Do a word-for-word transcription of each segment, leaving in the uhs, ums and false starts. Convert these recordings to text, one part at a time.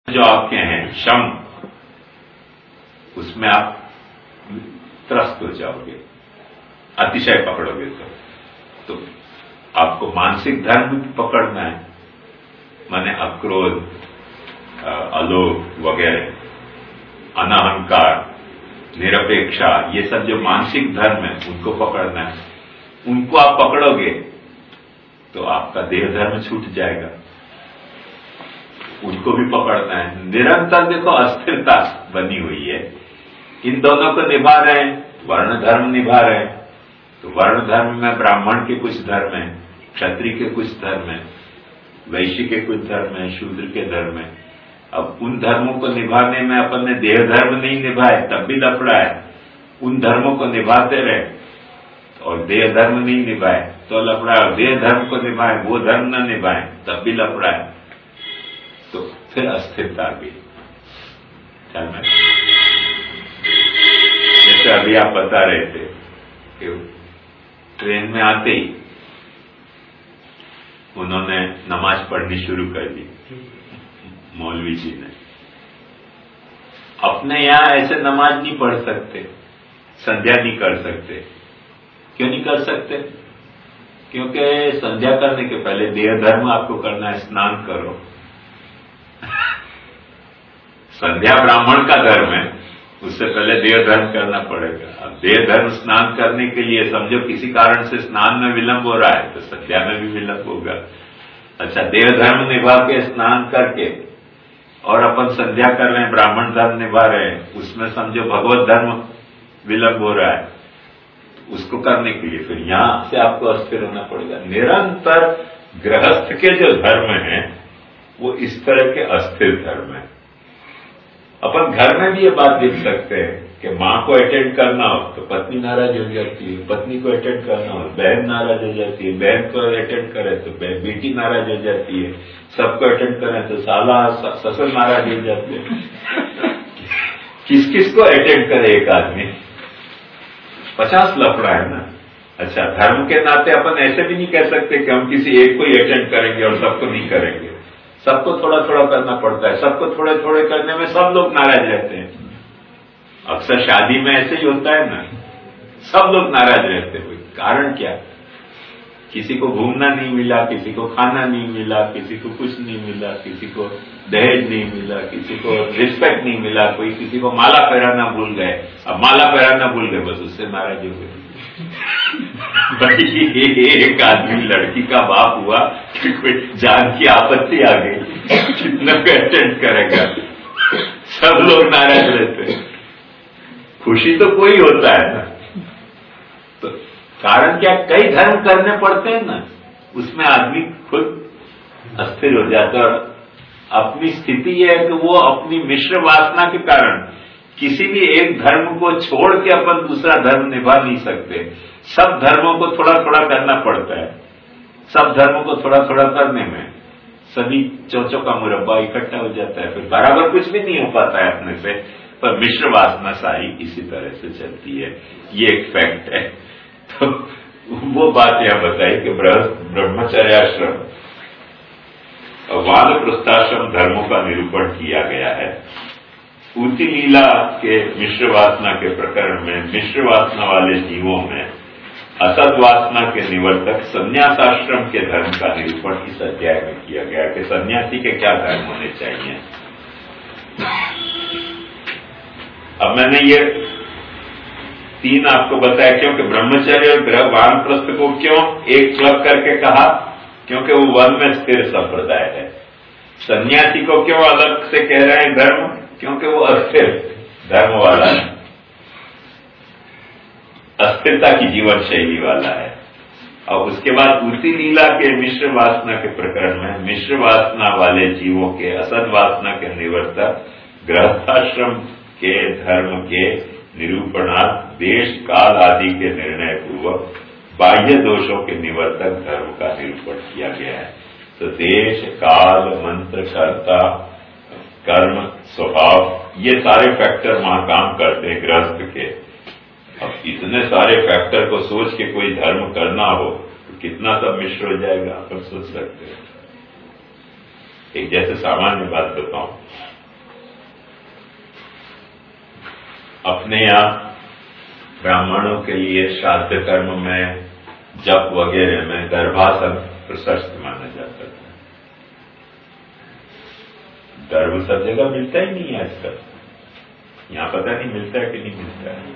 जो आपके हैं शम, उसमें आप त्रस्त हो जाओगे, अतिशय पकड़ोगे तो तो आपको मानसिक धर्म भी पकड़ना है, माने अक्रोध, अलोभ वगैरह, अनाहंकार, निरपेक्षा, ये सब जो मानसिक धर्म है उनको पकड़ना है। उनको आप पकड़ोगे तो आपका देह धर्म छूट जाएगा, उनको भी पकड़ना है। निरंतर देखो अस्थिरता बनी हुई है, इन दोनों को निभा रहे हैं, वर्ण धर्म निभा रहे हैं। तो वर्ण धर्म में ब्राह्मण के कुछ धर्म है, क्षत्रिय के कुछ धर्म है, वैश्य के कुछ धर्म है, शूद्र के धर्म है। अब उन धर्मों को निभाने में अपन ने देह धर्म नहीं निभाए तब भी लफड़ा है, उन धर्मों को निभाते रहे और देह धर्म नहीं निभाए तो लफड़ा है, देह धर्म को निभाए वो धर्म न निभाए तब भी लफड़ा है। तो फिर अस्थिरता भी ख्याल में। जैसे अभी आप बता रहे थे कि ट्रेन में आते ही उन्होंने नमाज पढ़नी शुरू कर दी, मौलवी जी ने। अपने यहां ऐसे नमाज नहीं पढ़ सकते, संध्या नहीं कर सकते। क्यों नहीं कर सकते? क्योंकि संध्या करने के पहले देह धर्म आपको करना है, स्नान करो। संध्या ब्राह्मण का धर्म है, उससे पहले देह धर्म करना पड़ेगा। अब देह धर्म स्नान करने के लिए समझो किसी कारण से स्नान में विलंब हो रहा है तो संध्या में भी विलंब होगा। अच्छा, देह धर्म निभा के स्नान करके और अपन संध्या कर रहे हैं, ब्राह्मण धर्म निभा रहे हैं, उसमें समझो भगवत धर्म विलंब हो रहा है, तो उसको करने के लिए फिर यहां से आपको अस्थिर होना पड़ेगा। निरंतर गृहस्थ के जो धर्म है वो इस तरह के अस्थिर धर्म है। अपन घर में भी ये बात देख सकते हैं कि माँ को अटेंड करना हो तो पत्नी नाराज हो जाती है, पत्नी को अटेंड करना हो बहन नाराज हो जाती है, बहन को अटेंड करे तो बेटी नाराज हो जाती है, सबको अटेंड करें तो साला ससुर नाराज हो जाते हैं। किस किस को अटेंड करे एक आदमी? पचास लफड़ा है ना। अच्छा, धर्म के नाते अपन ऐसे भी नहीं कह सकते कि हम किसी एक को ही अटेंड करेंगे और सबको नहीं करेंगे। सबको थोड़ा थोड़ा करना पड़ता है, सबको थोड़े थोड़े करने में सब लोग नाराज रहते हैं। अक्सर शादी में ऐसे ही होता है ना, सब लोग नाराज रहते हैं। कारण क्या? किसी को घूमना नहीं मिला, किसी को खाना नहीं मिला, किसी को कुछ नहीं मिला, किसी को दहेज नहीं मिला, किसी को रिस्पेक्ट नहीं मिला, कोई किसी को माला पहराना भूल गए। अब माला पहराना भूल गए, बस उससे नाराज हो गए। भाई एक आदमी लड़की का बाप हुआ कि कोई जान की आपत्ति आ गई, कितना को अटेंड करेगा? सब लोग नाराज रहते हैं। खुशी तो कोई होता है ना। तो कारण क्या? कई धर्म करने पड़ते हैं ना, उसमें आदमी खुद अस्थिर हो जाता है। और अपनी स्थिति यह है कि वो अपनी मिश्र वासना के कारण किसी भी एक धर्म को छोड़ के अपन दूसरा धर्म निभा नहीं सकते। सब धर्मों को थोड़ा थोड़ा करना पड़ता है। सब धर्मों को थोड़ा थोड़ा करने में सभी चौचों का मुरब्बा इकट्ठा हो जाता है, फिर बराबर कुछ भी नहीं हो पाता है अपने से। पर मिश्र वासना सारी इसी तरह से चलती है, ये एक फैक्ट है। तो वो बात यह बताई कि ब्रह्मचर्याश्रम और वानप्रस्थाश्रम धर्मों का निरूपण किया गया है। ऊती लीला के मिश्र वासना के प्रकरण में मिश्र वासना वाले जीवों में असद वासना के निवर्तक संन्यासाश्रम के धर्म का निरूपण इस अध्याय में किया गया कि सन्यासी के क्या धर्म होने चाहिए। अब मैंने ये तीन आपको बताया क्योंकि ब्रह्मचर्य और गृह वानप्रस्थ को क्यों एक क्लब करके कहा, क्योंकि वो वन में स्थिर संप्रदाय है। सन्यासी को क्यों अलग से कह रहे हैं धर्म, क्योंकि वो अस्थिर धर्म वाला है, अस्थिरता की जीवन शैली वाला है। और उसके बाद उसी लीला के मिश्र वासना के प्रकरण में मिश्र वासना वाले जीवों के असद वासना के निवर्तक गृहस्थाश्रम के धर्म के निरूपणार्थ देश काल आदि के निर्णय पूर्वक बाह्य दोषों के निवर्तक धर्म का निरूपण किया गया है। तो देश, काल, मंत्र, कर्ता, कर्म, स्वभाव, ये सारे फैक्टर वहां काम करते हैं गृहस्थ के। अब इतने सारे फैक्टर को सोच के कोई धर्म करना हो तो कितना सब मिश्र हो जाएगा, आप सोच सकते हैं। एक जैसे सामान्य बात बताऊं, अपने यहाँ ब्राह्मणों के लिए श्राद्ध कर्म में, जप वगैरह में गर्भासन प्रशस्त माना जाता था। गर्भ सब जगह मिलता ही नहीं है आजकल, यहाँ पता नहीं मिलता है कि नहीं मिलता है,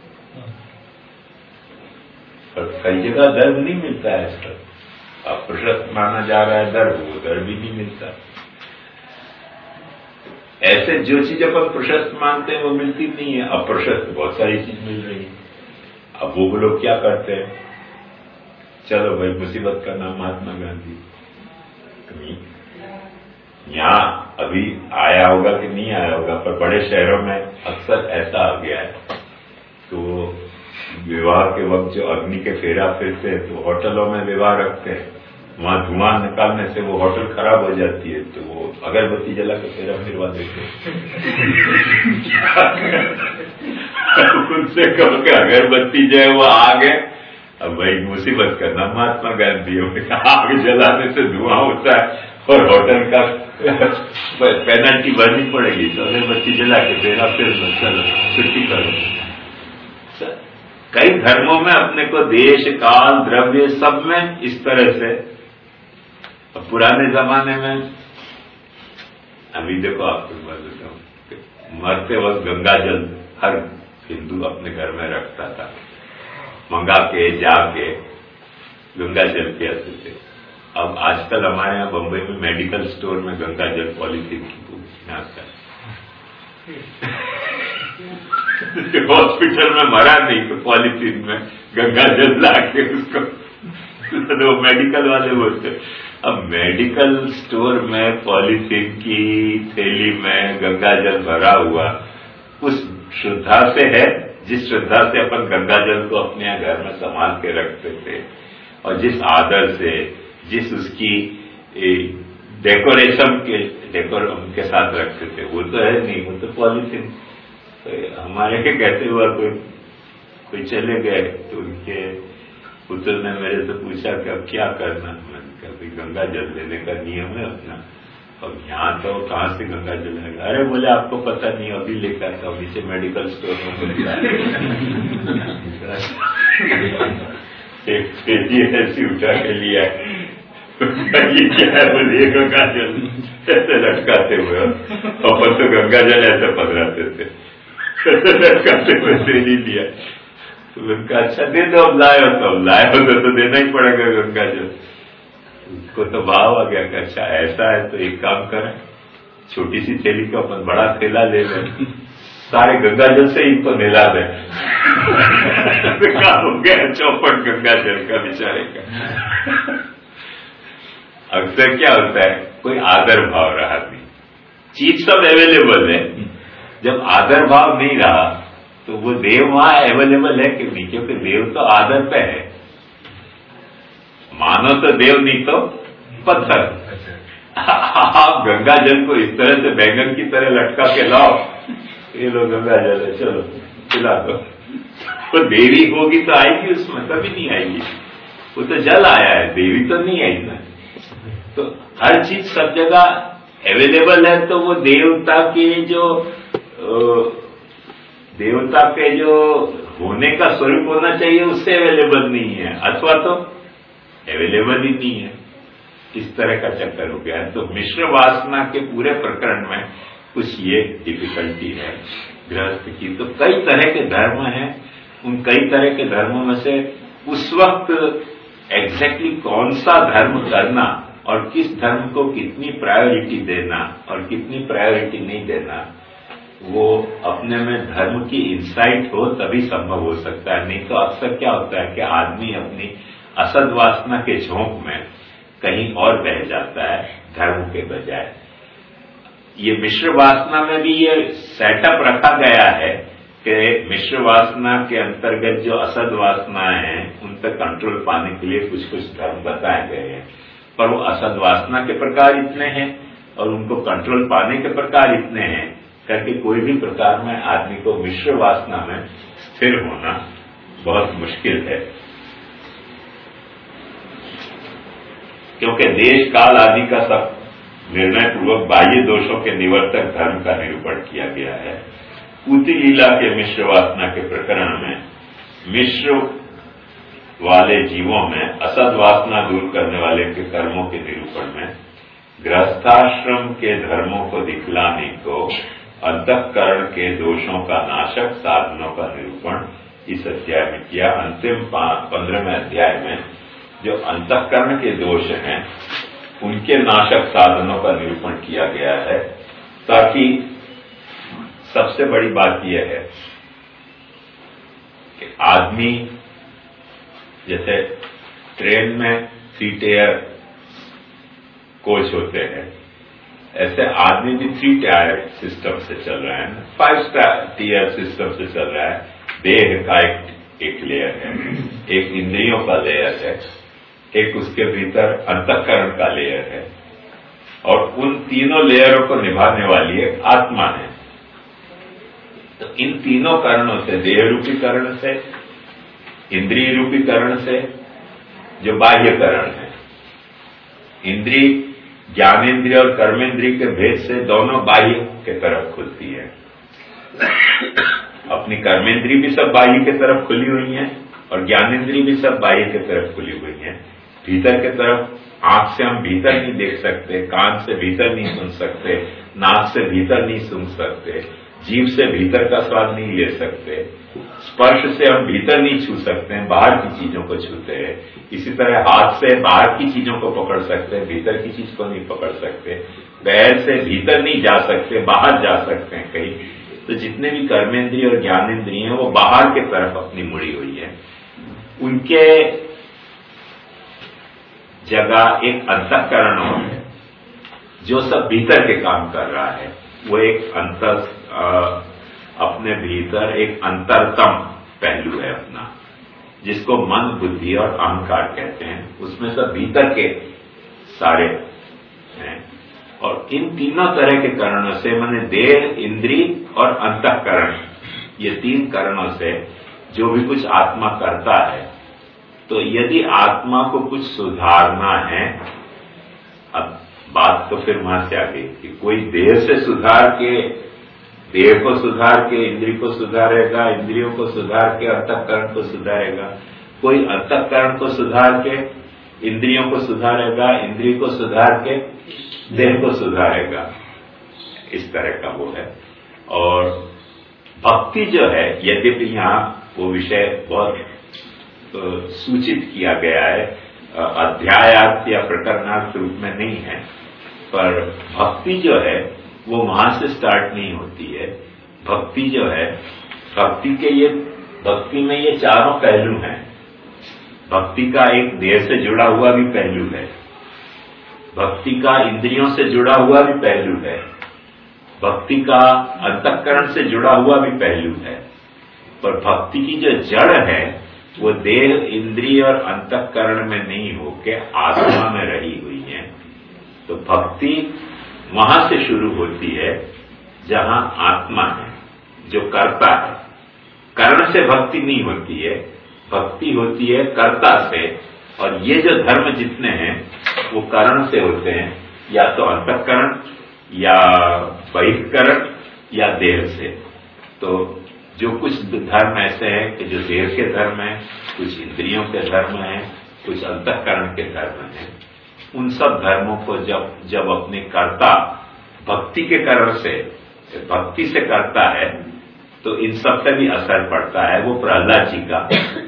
पर कई जगह दर्भ नहीं मिलता है आजकल। अब प्रशस्त माना जा रहा है दर्भ, वो दर्भ ही नहीं मिलता। ऐसे जो चीज अपन प्रशस्त मानते हैं वो मिलती नहीं है। अब प्रशस्त बहुत सारी चीज मिल रही है। अब वो लोग क्या करते हैं, चलो भाई मुसीबत का नाम महात्मा गांधी, यहाँ अभी आया होगा कि नहीं आया होगा, पर बड़े शहरों में अक्सर ऐसा आ गया है। तो विवाह के वक्त जो अग्नि के फेरा फिरते हैं तो होटलों में विवाह रखते हैं, वहां धुआं निकालने से वो होटल खराब हो जाती है, तो वो अगरबत्ती जला के फेरा फिरवा देते हैं। उनसे कहो कि अगरबत्ती जो है वो आग है, अब भाई मुसीबत करना महात्मा गांधी हो, आग जलाने से धुआं होता है और होटल का पेनल्टी भरनी पड़ेगी, तो अगरबत्ती जला के फेरा फिर चलो छुट्टी करो। कई धर्मों में अपने को देश काल द्रव्य सब में इस तरह से, पुराने जमाने में अभी देखो आपको मैं बताऊं, मरते वक्त गंगा जल हर हिंदू अपने घर में रखता था, मंगा के जाके गंगा जल पियाते थे। अब आजकल हमारे यहाँ बम्बई में मेडिकल स्टोर में गंगा जल पॉलिथीन की आता है। हॉस्पिटल में मरा नहीं तो पॉलिथीन में गंगा जल ला के उसको तो मेडिकल वाले बोलते। अब मेडिकल स्टोर में पॉलिथीन की थैली में गंगा जल भरा हुआ उस श्रद्धा से है जिस श्रद्धा से अपन गंगा जल को अपने यहाँ घर में संभाल के रखते थे, और जिस आदर से, जिस उसकी डेकोरेशन के डेकोर के साथ रखते थे, वो तो है नहीं, वो तो पॉलिथीन। तो हमारे के कहते हुआ कोई कोई चले गए तो उनके पुत्र ने मेरे से पूछा कि अब क्या करना। मैंने कहा गंगा जल देने का नियम है अपना, अब यहाँ तो कहाँ से गंगा जल है। अरे बोले आपको पता नहीं, अभी लेकर था नीचे मेडिकल स्टोर में मिलता है। एक तेजी ऐसी उठा के लिया, ये क्या है बोलिए, गंगा जल ऐसे लटकाते हुए, अपन तो गंगा जल ऐसे पधराते थे, लटकाते हुए तेजी लिया। तो उनका अच्छा दे दो, अब लाए हो तो अब लाए हो तो, तो देना ही पड़ेगा गंगा जल। उसको तो भाव आ गया कि अच्छा ऐसा है तो एक काम करें, छोटी सी थैली को अपन बड़ा थैला ले लें, सारे गंगा जल से इनको नहला दें। काम हो गया चौपट गंगा जल का बेचारे का। अक्सर क्या होता है, कोई आदर भाव रहा नहीं, चीज सब अवेलेबल है, जब आदर भाव नहीं रहा तो वो देव वहां अवेलेबल है कि नहीं, क्योंकि देव तो आदर पे है। मानो तो देव नहीं तो पत्थर। आप गंगा जल को इस तरह से बैंगन की तरह लटका के लाओ, ये लो गंगा जल है, चलो पिला दो, तो देवी होगी तो आएगी उसमें, कभी नहीं आएगी। वो तो जल आया है, देवी तो नहीं आई ना। तो हर चीज सब जगह अवेलेबल है, तो वो देवता के जो देवता के जो होने का स्वरूप होना चाहिए उससे अवेलेबल नहीं है, अथवा तो अवेलेबल ही नहीं है। इस तरह का चक्कर हो गया है। तो मिश्र वासना के पूरे प्रकरण में कुछ ये डिफिकल्टी है गृहस्थ की। तो कई तरह के धर्म हैं, उन कई तरह के धर्मों में से उस वक्त एग्जैक्टली कौन सा धर्म करना और किस धर्म को कितनी प्रायोरिटी देना और कितनी प्रायोरिटी नहीं देना, वो अपने में धर्म की इंसाइट हो तभी संभव हो सकता है। नहीं तो अक्सर क्या होता है कि आदमी अपनी असद वासना के झोंक में कहीं और बह जाता है धर्म के बजाय। ये मिश्र वासना में भी ये सेटअप रखा गया है कि मिश्र वासना के अंतर्गत जो असद वासनाएं हैं उन पर कंट्रोल पाने के लिए कुछ कुछ धर्म बताए गए हैं, पर वो असद वासना के प्रकार इतने हैं और उनको कंट्रोल पाने के प्रकार इतने हैं करके कोई भी प्रकार में आदमी को मिश्र वासना में स्थिर होना बहुत मुश्किल है, क्योंकि देश काल आदि का सब निर्णय पूर्वक बाह्य दोषों के निवर्तक धर्म का निरूपण किया गया है पूती लीला के मिश्र वासना के प्रकरण में मिश्र वाले जीवों में असद वासना दूर करने वाले के कर्मों के निरूपण में गृहस्थाश्रम के धर्मों को दिखलाने को अंतःकरण के दोषों का नाशक साधनों का निरूपण इस अध्याय में किया। अंतिम पंद्रहवें अध्याय में जो अंतःकरण के दोष हैं उनके नाशक साधनों का निरूपण किया गया है, ताकि सबसे बड़ी बात यह है कि आदमी जैसे ट्रेन में थ्री टियर कोच होते हैं, ऐसे आदमी भी थ्री टियर सिस्टम से चल रहा है, फाइव स्टार टियर सिस्टम से चल रहा है। देह का एक एक लेयर है, एक इंद्रियों का लेयर है, एक उसके भीतर अंतःकरण का लेयर है, और उन तीनों लेयरों को निभाने वाली एक आत्मा है। तो इन तीनों कारणों से, देह रूपी करण से, इंद्रिय रूपी करण से, जो बाह्य करण है, इंद्रिय ज्ञानेन्द्रिय और कर्मेंद्रिय के भेद से दोनों बाह्य के तरफ खुलती है। अपनी कर्मेंद्रिय भी सब बाह्य के तरफ खुली हुई है और ज्ञानेन्द्रिय भी सब बाह्य के तरफ खुली हुई है। भीतर के तरफ आंख से हम भीतर नहीं देख सकते, कान से भीतर नहीं सुन सकते, नाक से भीतर नहीं सूंघ सकते, जीभ से भीतर का स्वाद नहीं ले सकते, स्पर्श से हम भीतर नहीं छू सकते हैं, बाहर की चीजों को छूते हैं। इसी तरह हाथ से बाहर की चीजों को पकड़ सकते हैं, भीतर की चीज को नहीं पकड़ सकते। पैर से भीतर नहीं जा सकते, बाहर जा सकते हैं कहीं। तो जितने भी कर्मेंद्रिय और ज्ञानेन्द्रिय हैं वो बाहर के तरफ अपनी मुड़ी हुई है। उनके जगह एक अंतःकरण है जो सब भीतर के काम कर रहा है। वो एक अंतर अपने भीतर एक अंतरतम पहलू है अपना, जिसको मन, बुद्धि और अहंकार कहते हैं। उसमें सब भीतर के सारे हैं। और इन तीनों तरह के कारणों से, माने देह, इंद्रिय और अंतःकरण, ये तीन कारणों से जो भी कुछ आत्मा करता है, तो यदि आत्मा को कुछ सुधारना है, अब बात तो फिर वहां से आ गई कि कोई देह से सुधार के, देह को सुधार के इंद्रिय को सुधारेगा, इंद्रियों को सुधार के अंतःकरण को सुधारेगा, कोई अंतःकरण को सुधार के इंद्रियों को सुधारेगा, इंद्रिय को सुधार के देह को सुधारेगा। इस तरह का वो है। और भक्ति जो है, यद्यपि यहाँ वो विषय बहुत तो सूचित किया गया है, अध्यायार्थ या प्रकरणार्थ रूप में नहीं है, पर भक्ति जो है वो वहां से स्टार्ट नहीं होती है। भक्ति जो है, भक्ति के ये भक्ति में ये चारों पहलू हैं। भक्ति का एक देह से जुड़ा हुआ भी पहलू है, भक्ति का इंद्रियों से जुड़ा हुआ भी पहलू है, भक्ति का अंतःकरण से जुड़ा हुआ भी पहलू है। पर भक्ति की जो जड़ है वो देह, इंद्रिय और अंतःकरण में नहीं होके आत्मा में रही हुई है। तो भक्ति वहां से शुरू होती है जहां आत्मा है जो करता है। कर्ण से भक्ति नहीं होती है, भक्ति होती है कर्ता से। और ये जो धर्म जितने हैं वो कर्ण से होते हैं, या तो अंतःकरण या बहिष्करण या देह से। तो जो कुछ धर्म ऐसे हैं कि जो देह के धर्म हैं, कुछ इंद्रियों के धर्म हैं, कुछ अंतःकरण के धर्म हैं, उन सब धर्मों को जब जब अपने कर्ता भक्ति के कारण से, भक्ति से करता है, तो इन सब से भी असर पड़ता है। वो प्रहलाद जी का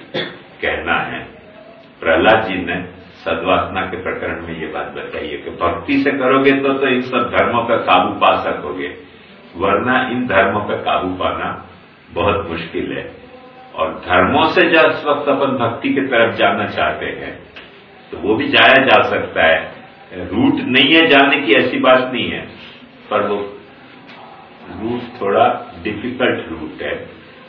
कहना है। प्रहलाद जी ने सद्वासना के प्रकरण में ये बात बताई है कि भक्ति से करोगे तो तो इन सब धर्मों पर काबू पा सकोगे, वरना इन धर्मों पर काबू पाना बहुत मुश्किल है। और धर्मों से जिस वक्त अपन भक्ति की तरफ जाना चाहते हैं तो वो भी जाया जा सकता है। रूट नहीं है जाने की, ऐसी बात नहीं है, पर वो रूट थोड़ा डिफिकल्ट रूट है।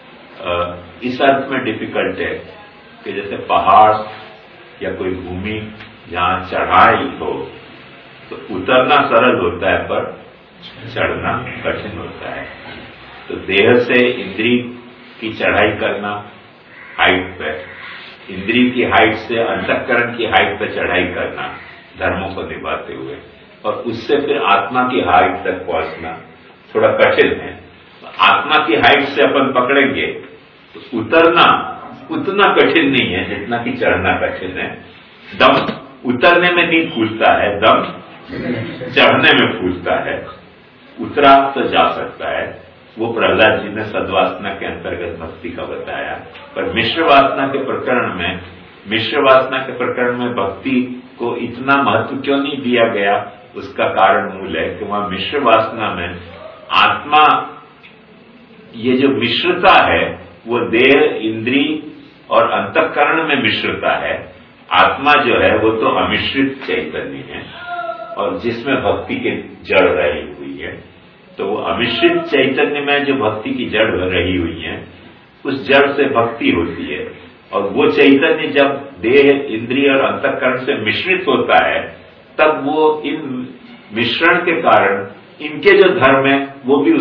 इस अर्थ में डिफिकल्ट है कि जैसे पहाड़ या कोई भूमि जहां चढ़ाई हो तो उतरना सरल होता है, पर चढ़ना कठिन होता है। तो देह से इंद्रिय की चढ़ाई करना हाइट पे, इंद्रिय की हाइट से अंतःकरण की हाइट पे चढ़ाई करना धर्मों को निभाते हुए, और उससे फिर आत्मा की हाइट तक पहुंचना थोड़ा कठिन है। आत्मा की हाइट से अपन पकड़ेंगे तो उतरना उतना कठिन नहीं है जितना कि चढ़ना कठिन है। दम उतरने में नहीं फूलता है, दम चढ़ने में फूलता है। उतरा तो जा सकता है, वो प्रहलाद जी ने सद्वासना के अंतर्गत भक्ति का बताया। पर मिश्र वासना के प्रकरण में मिश्र वासना के प्रकरण में भक्ति को इतना महत्व क्यों नहीं दिया गया, उसका कारण मूल है कि वहां मिश्र वासना में आत्मा, ये जो मिश्रता है वो देह, इंद्री और अंतःकरण में मिश्रता है। आत्मा जो है वो तो अमिश्रित चैतन्य है और जिसमें भक्ति की जड़ रही हुई है। तो वो अमिश्रित चैतन्य में जो भक्ति की जड़ रही हुई है, उस जड़ से भक्ति होती है। और वो चैतन्य जब देह, इंद्रिय और अंतःकरण से मिश्रित होता है, तब वो इन मिश्रण के कारण इनके जो धर्म है वो भी